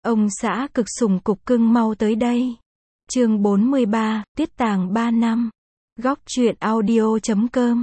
Ông xã cực sủng cục cưng mau tới đây. Chương 43, Tiết tàng 3 năm. Góc truyện audio.com.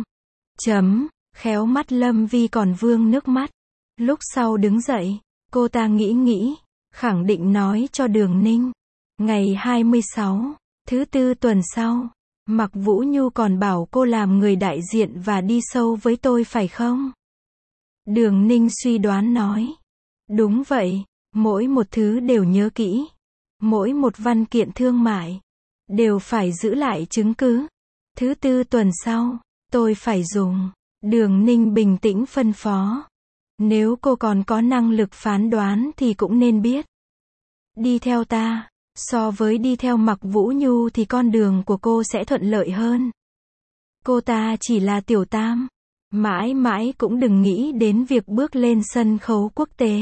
Khéo mắt Lâm Vi còn vương nước mắt. Lúc sau đứng dậy, cô ta nghĩ, khẳng định nói cho Đường Ninh. Ngày 26, thứ tư tuần sau, Mạc Vũ Nhu còn bảo cô làm người đại diện và đi sâu với tôi phải không? Đường Ninh suy đoán nói. Đúng vậy, mỗi một thứ đều nhớ kỹ. Mỗi một văn kiện thương mại đều phải giữ lại chứng cứ. Thứ tư tuần sau, tôi phải dùng. Đường Ninh bình tĩnh phân phó. Nếu cô còn có năng lực phán đoán thì cũng nên biết. Đi theo ta, so với đi theo Mạc Vũ Nhu thì con đường của cô sẽ thuận lợi hơn. Cô ta chỉ là tiểu tam, mãi mãi cũng đừng nghĩ đến việc bước lên sân khấu quốc tế.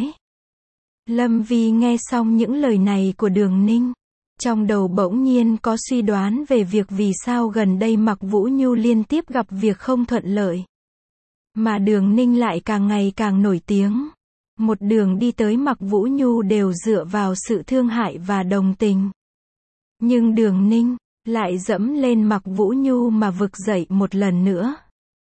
Lâm Vi nghe xong những lời này của Đường Ninh, trong đầu bỗng nhiên có suy đoán về việc vì sao gần đây Mạc Vũ Nhu liên tiếp gặp việc không thuận lợi. Mà Đường Ninh lại càng ngày càng nổi tiếng. Một đường đi tới Mạc Vũ Nhu đều dựa vào sự thương hại và đồng tình. Nhưng Đường Ninh lại dẫm lên Mạc Vũ Nhu mà vực dậy một lần nữa.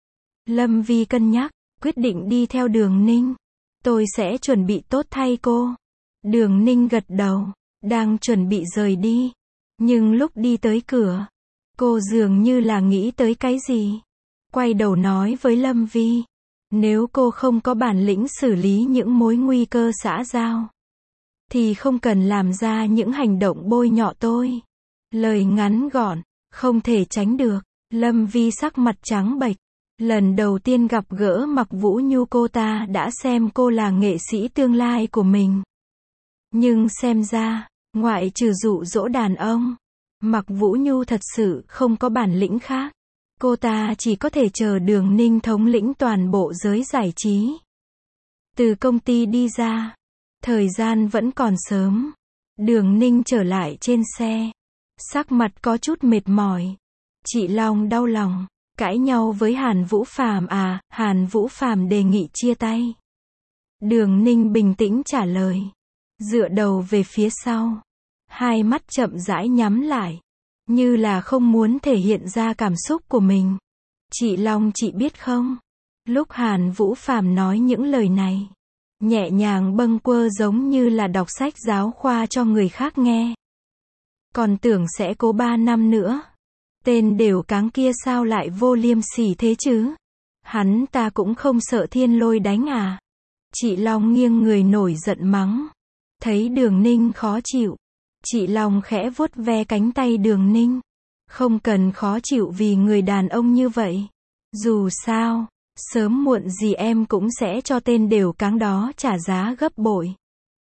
Lâm Vi cân nhắc, quyết định đi theo Đường Ninh. Tôi sẽ chuẩn bị tốt thay cô. Đường Ninh gật đầu, đang chuẩn bị rời đi. Nhưng lúc đi tới cửa, cô dường như là nghĩ tới cái gì. Quay đầu nói với Lâm Vi. Nếu cô không có bản lĩnh xử lý những mối nguy cơ xã giao, thì không cần làm ra những hành động bôi nhọ tôi. Lời ngắn gọn, không thể tránh được. Lâm Vi sắc mặt trắng bệch. Lần đầu tiên gặp gỡ Mạc Vũ Nhu cô ta đã xem cô là nghệ sĩ tương lai của mình. Nhưng xem ra, ngoại trừ dụ dỗ đàn ông, Mạc Vũ Nhu thật sự không có bản lĩnh khác. Cô ta chỉ có thể chờ Đường Ninh thống lĩnh toàn bộ giới giải trí. Từ công ty đi ra, thời gian vẫn còn sớm. Đường Ninh trở lại trên xe, sắc mặt có chút mệt mỏi. Chị Long đau lòng, cãi nhau với Hàn Vũ Phàm à? Hàn Vũ Phàm đề nghị chia tay. Đường Ninh bình tĩnh trả lời, dựa đầu về phía sau, hai mắt chậm rãi nhắm lại, như là không muốn thể hiện ra cảm xúc của mình. Chị Long, chị biết không, lúc Hàn Vũ Phàm nói những lời này, nhẹ nhàng bâng quơ giống như là đọc sách giáo khoa cho người khác nghe. Còn tưởng sẽ cố 3 năm nữa. Tên đều cáng kia sao lại vô liêm sỉ thế chứ? Hắn ta cũng không sợ thiên lôi đánh à? Chị Long nghiêng người nổi giận mắng. Thấy Đường Ninh khó chịu, chị Long khẽ vuốt ve cánh tay Đường Ninh. Không cần khó chịu vì người đàn ông như vậy. Dù sao, sớm muộn gì em cũng sẽ cho tên đều cáng đó trả giá gấp bội.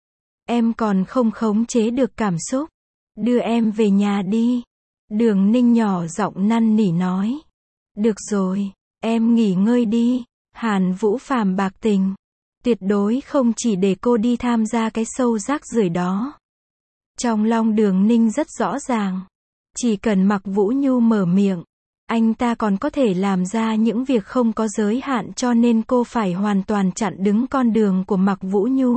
Em còn không khống chế được cảm xúc. Đưa em về nhà đi. Đường Ninh nhỏ giọng năn nỉ nói. Được rồi, em nghỉ ngơi đi. Hàn Vũ Phàm bạc tình. Tuyệt đối không chỉ để cô đi tham gia cái show rác rưởi đó. Trong lòng Đường Ninh rất rõ ràng. Chỉ cần Mạc Vũ Nhu mở miệng, anh ta còn có thể làm ra những việc không có giới hạn, cho nên cô phải hoàn toàn chặn đứng con đường của Mạc Vũ Nhu.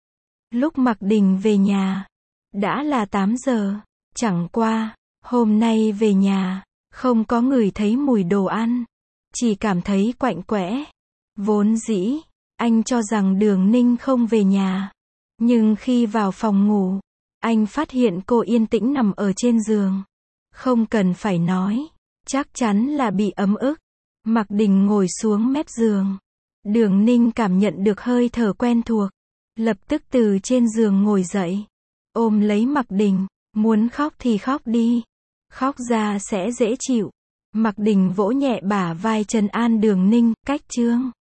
Lúc Mạc Đình về nhà, đã là 8 giờ. Chẳng qua, hôm nay về nhà, không có người thấy mùi đồ ăn. Chỉ cảm thấy quạnh quẽ. Vốn dĩ, anh cho rằng Đường Ninh không về nhà. Nhưng khi vào phòng ngủ, anh phát hiện cô yên tĩnh nằm ở trên giường. Không cần phải nói, chắc chắn là bị ấm ức. Mạc Đình ngồi xuống mép giường. Đường Ninh cảm nhận được hơi thở quen thuộc. Lập tức từ trên giường ngồi dậy. Ôm lấy Mạc Đình. Muốn khóc thì khóc đi. Khóc ra sẽ dễ chịu. Mạc Đình vỗ nhẹ bả vai trấn an Đường Ninh. Cách chương